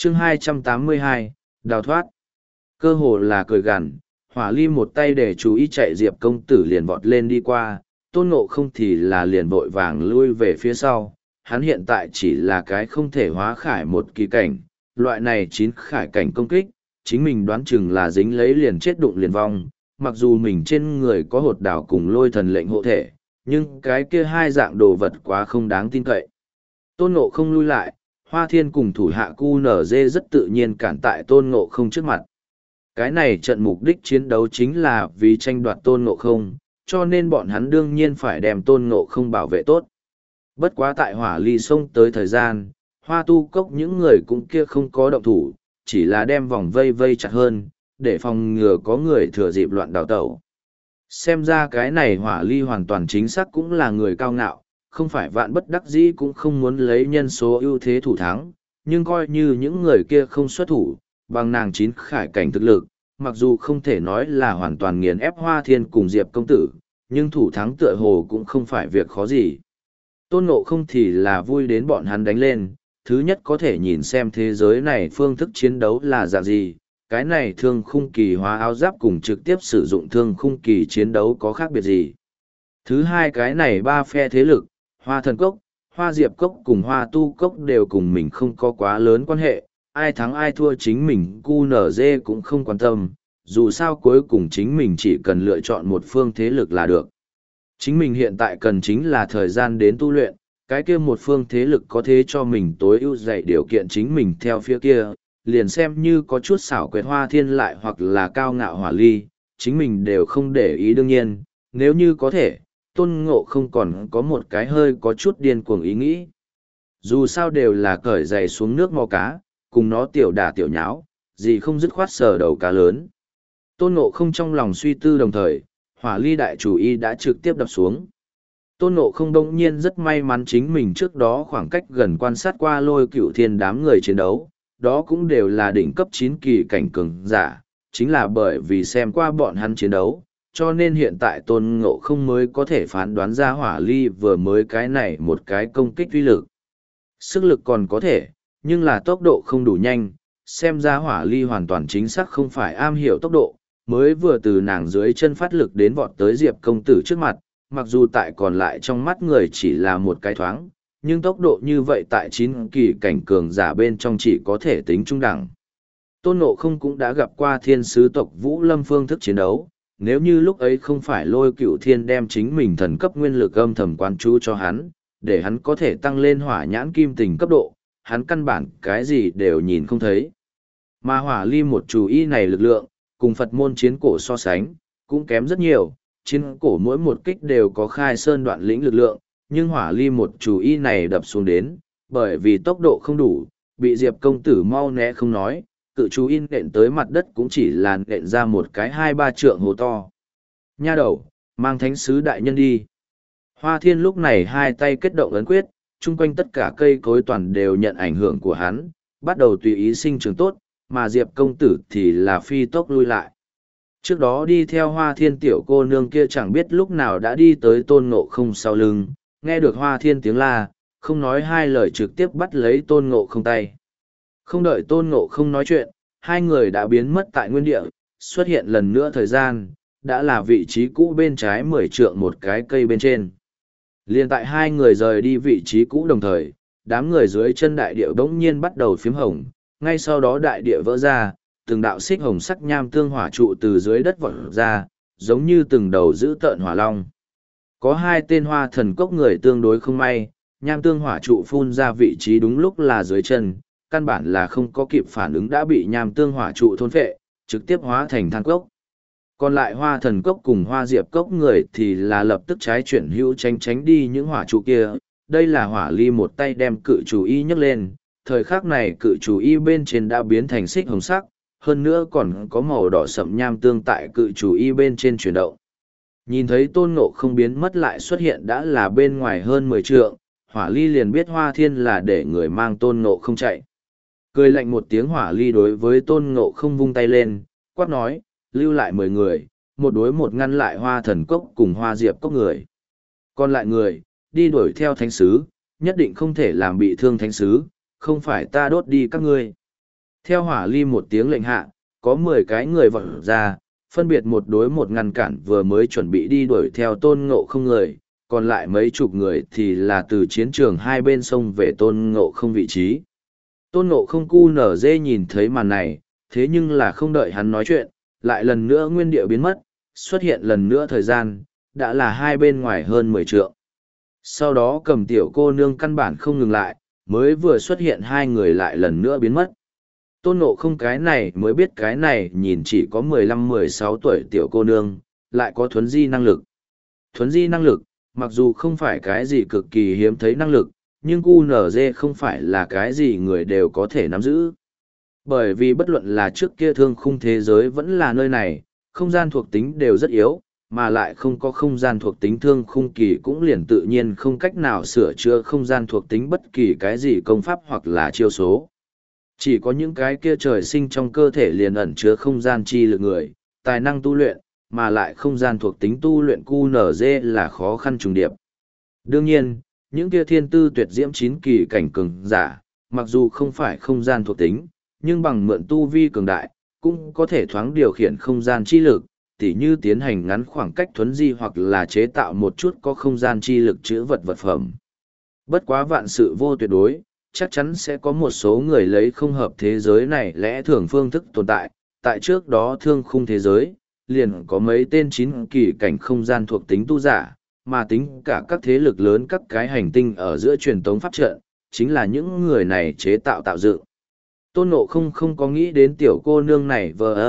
chương 282, đào thoát. Cơ hồ là cười gằn, Hỏa Ly một tay để chú ý chạy Diệp công tử liền vọt lên đi qua, Tôn Ngộ không thì là liền vội vàng lui về phía sau. Hắn hiện tại chỉ là cái không thể hóa khải một kỳ cảnh, loại này 9 khải cảnh công kích, chính mình đoán chừng là dính lấy liền chết đụng liền vong. Mặc dù mình trên người có hột đảo cùng lôi thần lệnh hộ thể, nhưng cái kia hai dạng đồ vật quá không đáng tin cậy. Tôn Ngộ không lui lại, Hoa Thiên cùng thủ hạ QNZ rất tự nhiên cản tại Tôn Ngộ không trước mặt. Cái này trận mục đích chiến đấu chính là vì tranh đoạt Tôn Ngộ không, cho nên bọn hắn đương nhiên phải đem Tôn Ngộ không bảo vệ tốt. Bất quá tại Hỏa Ly xông tới thời gian, Hoa Tu Cốc những người cũng kia không có động thủ, chỉ là đem vòng vây vây chặt hơn, để phòng ngừa có người thừa dịp loạn đào tẩu. Xem ra cái này Hỏa Ly hoàn toàn chính xác cũng là người cao ngạo, không phải vạn bất đắc dĩ cũng không muốn lấy nhân số ưu thế thủ thắng, nhưng coi như những người kia không xuất thủ, bằng nàng 9 khải cảnh thực lực, mặc dù không thể nói là hoàn toàn nghiền ép Hoa Thiên cùng Diệp công tử, nhưng thủ thắng tựa hồ cũng không phải việc khó gì. Tôn Ngộ không thì là vui đến bọn hắn đánh lên, thứ nhất có thể nhìn xem thế giới này phương thức chiến đấu là dạng gì, cái này thương khung kỳ hóa áo giáp cùng trực tiếp sử dụng thương khung kỳ chiến đấu có khác biệt gì. Thứ hai cái này ba phe thế lực, Hoa Thần Cốc, Hoa Diệp Cốc cùng Hoa Tu Cốc đều cùng mình không có quá lớn quan hệ, ai thắng ai thua chính mình QNZ cũng không quan tâm, dù sao cuối cùng chính mình chỉ cần lựa chọn một phương thế lực là được. Chính mình hiện tại cần chính là thời gian đến tu luyện, cái kia một phương thế lực có thế cho mình tối ưu dạy điều kiện chính mình theo phía kia, liền xem như có chút xảo quyệt Hoa Thiên lại hoặc là cao ngạo Hỏa Ly, chính mình đều không để ý đương nhiên, nếu như có thể, Tôn Ngộ không còn có một cái hơi có chút điên cuồng ý nghĩ. Dù sao đều là cởi giày xuống nước mò cá, cùng nó tiểu đả tiểu nháo, gì không dứt khoát sờ đầu cá lớn. Tôn Ngộ không trong lòng suy tư đồng thời, Hỏa Ly đại chủ y đã trực tiếp đập xuống. Tôn Ngộ không đông nhiên rất may mắn chính mình trước đó khoảng cách gần quan sát qua Lôi Cửu Thiên đám người chiến đấu, đó cũng đều là đỉnh cấp 9 kỳ cảnh cường giả, chính là bởi vì xem qua bọn hắn chiến đấu, cho nên hiện tại Tôn Ngộ không mới có thể phán đoán ra Hỏa Ly vừa mới cái này một cái công kích uy lực. Sức lực còn có thể, nhưng là tốc độ không đủ nhanh, xem ra Hỏa Ly hoàn toàn chính xác không phải am hiểu tốc độ, mới vừa từ nàng dưới chân phát lực đến vọt tới Diệp công tử trước mặt, mặc dù tại còn lại trong mắt người chỉ là một cái thoáng, nhưng tốc độ như vậy tại 9 kỳ cảnh cường giả bên trong chỉ có thể tính trung đẳng. Tôn Ngộ không cũng đã gặp qua thiên sứ tộc Vũ Lâm phương thức chiến đấu, nếu như lúc ấy không phải Lôi Cửu Thiên đem chính mình thần cấp nguyên lực âm thầm quan chú cho hắn, để hắn có thể tăng lên hỏa nhãn kim tình cấp độ, hắn căn bản cái gì đều nhìn không thấy. Mà Hỏa Ly một chủ y này lực lượng, cùng Phật môn chiến cổ so sánh, cũng kém rất nhiều, chiến cổ mỗi một kích đều có khai sơn đoạn lĩnh lực lượng, nhưng Hỏa Ly một chủ y này đập xuống đến, bởi vì tốc độ không đủ, bị Diệp công tử mau né không nói, cự chú in nện tới mặt đất cũng chỉ là nện ra một cái 2-3 trượng hồ to. Nha đầu, mang thánh sứ đại nhân đi. Hoa Thiên lúc này hai tay kết động ấn quyết, chung quanh tất cả cây cối toàn đều nhận ảnh hưởng của hắn, bắt đầu tùy ý sinh trưởng tốt, mà Diệp công tử thì là phi tốc lui lại. Trước đó đi theo Hoa Thiên tiểu cô nương kia chẳng biết lúc nào đã đi tới Tôn Ngộ không sau lưng, nghe được Hoa Thiên tiếng la, không nói hai lời trực tiếp bắt lấy Tôn Ngộ không tay. Không đợi Tôn Ngộ không nói chuyện, hai người đã biến mất tại nguyên địa, xuất hiện lần nữa thời gian, đã là vị trí cũ bên trái 10 trượng một cái cây bên trên. Liên tại hai người rời đi vị trí cũ đồng thời, đám người dưới chân đại địa bỗng nhiên bắt đầu phiếm hồng, ngay sau đó đại địa vỡ ra, từng đạo xích hồng sắc nham tương hỏa trụ từ dưới đất vọt ra, giống như từng đầu dữ tợn hỏa long. Có hai tên Hoa Thần Cốc người tương đối không may, nham tương hỏa trụ phun ra vị trí đúng lúc là dưới chân, căn bản là không có kịp phản ứng đã bị nham tương hỏa trụ thôn phệ, trực tiếp hóa thành than cốc. Còn lại Hoa Thần Cốc cùng Hoa Diệp Cốc người thì là lập tức trái chuyển hữu tránh đi những hỏa trụ kia. Đây là Hỏa Ly một tay đem cự chủ y nhấc lên, thời khắc này cự chủ y bên trên đã biến thành xích hồng sắc, hơn nữa còn có màu đỏ sậm nham tương tại cự chủ y bên trên chuyển động. Nhìn thấy Tôn Ngộ không biến mất lại xuất hiện đã là bên ngoài hơn 10 trượng, Hỏa Ly liền biết Hoa Thiên là để người mang Tôn Ngộ không chạy. Cười lạnh một tiếng, Hỏa Ly đối với Tôn Ngộ không vung tay lên, quát nói, lưu lại 10 người, một đối một ngăn lại Hoa Thần Cốc cùng Hoa Diệp Cốc người. Còn lại người, đi đuổi theo thánh sứ, nhất định không thể làm bị thương thánh sứ, không phải ta đốt đi các ngươi. Theo hỏa ly một tiếng lệnh hạ, có 10 cái người vọt ra, phân biệt một đối một ngăn cản vừa mới chuẩn bị đi đuổi theo tôn ngộ không người, còn lại mấy chục người thì là từ chiến trường hai bên sông về tôn ngộ không vị trí. Tôn ngộ không cu nở dê nhìn thấy màn này, thế nhưng là không đợi hắn nói chuyện, lại lần nữa nguyên địa biến mất, xuất hiện lần nữa thời gian, đã là hai bên ngoài hơn 10 trượng. Sau đó cầm tiểu cô nương căn bản không ngừng lại, mới vừa xuất hiện hai người lại lần nữa biến mất. Tôn ngộ không cái này mới biết cái này nhìn chỉ có 15-16 tuổi tiểu cô nương, lại có thuấn di năng lực. Thuấn di năng lực, mặc dù không phải cái gì cực kỳ hiếm thấy năng lực, nhưng QNZ không phải là cái gì người đều có thể nắm giữ. Bởi vì bất luận là trước kia thương khung thế giới vẫn là nơi này, không gian thuộc tính đều rất yếu, mà lại không có không gian thuộc tính thương khung kỳ cũng liền tự nhiên không cách nào sửa chữa không gian thuộc tính bất kỳ cái gì công pháp hoặc là chiêu số. Chỉ có những cái kia trời sinh trong cơ thể liền ẩn chứa không gian chi lực người, tài năng tu luyện, mà lại không gian thuộc tính tu luyện QNZ là khó khăn trùng điệp. Đương nhiên, những kia thiên tư tuyệt diễm chín kỳ cảnh cường giả, mặc dù không phải không gian thuộc tính, nhưng bằng mượn tu vi cường đại, cũng có thể thoáng điều khiển không gian chi lực, tỉ như tiến hành ngắn khoảng cách thuấn di hoặc là chế tạo một chút có không gian chi lực chữ vật vật phẩm. Bất quá vạn sự vô tuyệt đối, chắc chắn sẽ có một số người lấy không hợp thế giới này lẽ thường phương thức tồn tại. Tại trước đó thương khung thế giới, liền có mấy tên chín kỳ cảnh không gian thuộc tính tu giả, mà tính cả các thế lực lớn các cái hành tinh ở giữa truyền tống pháp trận, chính là những người này chế tạo tạo dựng. Tôn Ngộ không có nghĩ đến tiểu cô nương này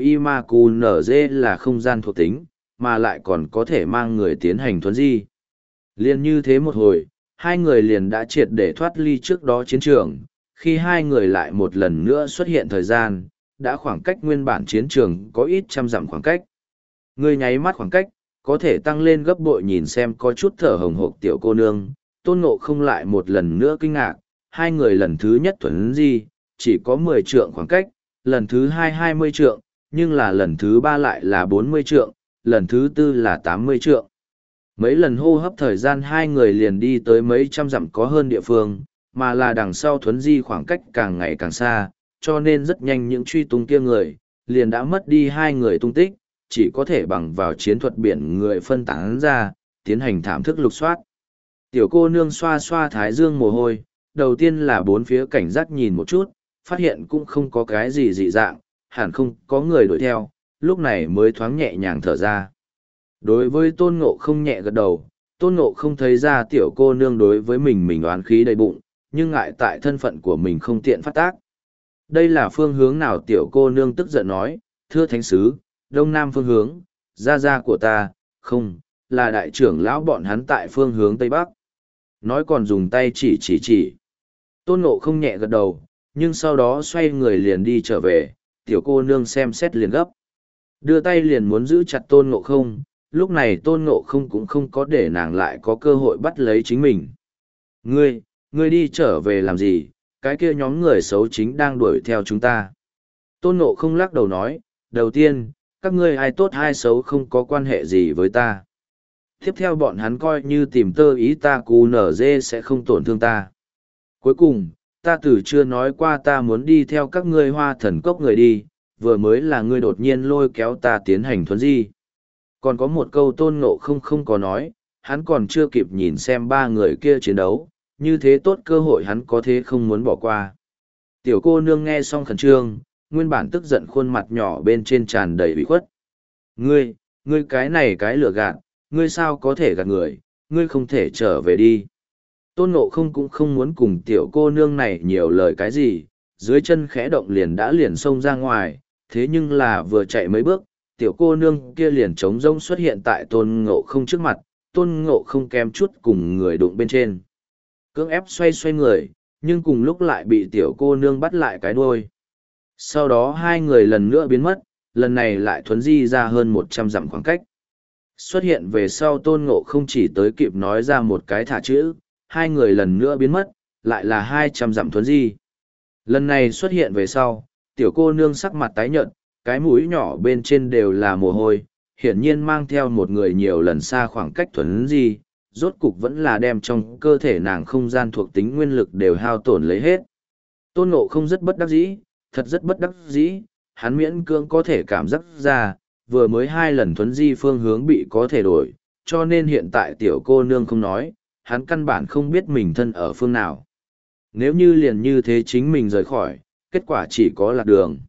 VIMAQNZ là không gian thuộc tính, mà lại còn có thể mang người tiến hành thuấn di. Liên như thế một hồi, hai người liền đã triệt để thoát ly trước đó chiến trường, khi hai người lại một lần nữa xuất hiện thời gian, đã khoảng cách nguyên bản chiến trường có ít trăm dặm khoảng cách. Người nháy mắt khoảng cách, có thể tăng lên gấp bội nhìn xem có chút thở hồng hộc tiểu cô nương, Tôn Ngộ không lại một lần nữa kinh ngạc, hai người lần thứ nhất thuấn di, chỉ có 10 trượng khoảng cách, lần thứ hai 20 trượng, nhưng là lần thứ ba lại là 40 trượng, lần thứ tư là 80 trượng. Mấy lần hô hấp thời gian hai người liền đi tới mấy trăm dặm có hơn địa phương, mà là đằng sau thuấn di khoảng cách càng ngày càng xa, cho nên rất nhanh những truy tung kia người, liền đã mất đi hai người tung tích, chỉ có thể bằng vào chiến thuật biển người phân tán ra, tiến hành thảm thức lục soát. Tiểu cô nương xoa xoa thái dương mồ hôi, đầu tiên là bốn phía cảnh giác nhìn một chút, phát hiện cũng không có cái gì dị dạng, hẳn không có người đuổi theo, lúc này mới thoáng nhẹ nhàng thở ra. Đối với Tôn Ngộ không nhẹ gật đầu, Tôn Ngộ không thấy ra tiểu cô nương đối với mình oán khí đầy bụng, nhưng ngại tại thân phận của mình không tiện phát tác. Đây là phương hướng nào tiểu cô nương tức giận nói, thưa thánh sứ, đông nam phương hướng, gia của ta, không, là đại trưởng lão bọn hắn tại phương hướng tây bắc. Nói còn dùng tay chỉ. Tôn Ngộ không nhẹ gật đầu, nhưng sau đó xoay người liền đi trở về, tiểu cô nương xem xét liền gấp. Đưa tay liền muốn giữ chặt Tôn Ngộ không, lúc này Tôn Ngộ không cũng không có để nàng lại có cơ hội bắt lấy chính mình. Ngươi đi trở về làm gì, cái kia nhóm người xấu chính đang đuổi theo chúng ta. Tôn Ngộ không lắc đầu nói, đầu tiên, các ngươi ai tốt ai xấu không có quan hệ gì với ta. Tiếp theo bọn hắn coi như tìm tơ ý ta QNZ sẽ không tổn thương ta. Cuối cùng, ta từ chưa nói qua ta muốn đi theo các ngươi hoa thần cốc người đi, vừa mới là ngươi đột nhiên lôi kéo ta tiến hành thuấn di. Còn có một câu Tôn Ngộ không có nói, hắn còn chưa kịp nhìn xem ba người kia chiến đấu, như thế tốt cơ hội hắn có thế không muốn bỏ qua. Tiểu cô nương nghe xong khẩn trương, nguyên bản tức giận khuôn mặt nhỏ bên trên tràn đầy ủy khuất. Ngươi cái này cái lừa gạt, ngươi sao có thể gạt người, ngươi không thể trở về đi. Tôn Ngộ không cũng không muốn cùng tiểu cô nương này nhiều lời cái gì, dưới chân khẽ động liền xông ra ngoài, thế nhưng là vừa chạy mấy bước, tiểu cô nương kia liền trống rỗng xuất hiện tại Tôn Ngộ không trước mặt, Tôn Ngộ không kém chút cùng người đụng bên trên. Cưỡng ép xoay người, nhưng cùng lúc lại bị tiểu cô nương bắt lại cái đuôi. Sau đó hai người lần nữa biến mất, lần này lại thuấn di ra hơn 100 dặm khoảng cách. Xuất hiện về sau Tôn Ngộ không chỉ tới kịp nói ra một cái thả chữ, hai người lần nữa biến mất, lại là 200 dặm thuấn di. Lần này xuất hiện về sau, tiểu cô nương sắc mặt tái nhợt, cái mũi nhỏ bên trên đều là mồ hôi, hiển nhiên mang theo một người nhiều lần xa khoảng cách thuấn di, rốt cục vẫn là đem trong cơ thể nàng không gian thuộc tính nguyên lực đều hao tổn lấy hết. Tôn Ngộ không rất bất đắc dĩ, thật rất bất đắc dĩ, hắn miễn cưỡng có thể cảm giác ra, vừa mới 2 lần thuấn di phương hướng bị có thể đổi, cho nên hiện tại tiểu cô nương không nói, hắn căn bản không biết mình thân ở phương nào. Nếu như liền như thế chính mình rời khỏi, kết quả chỉ có lạc đường.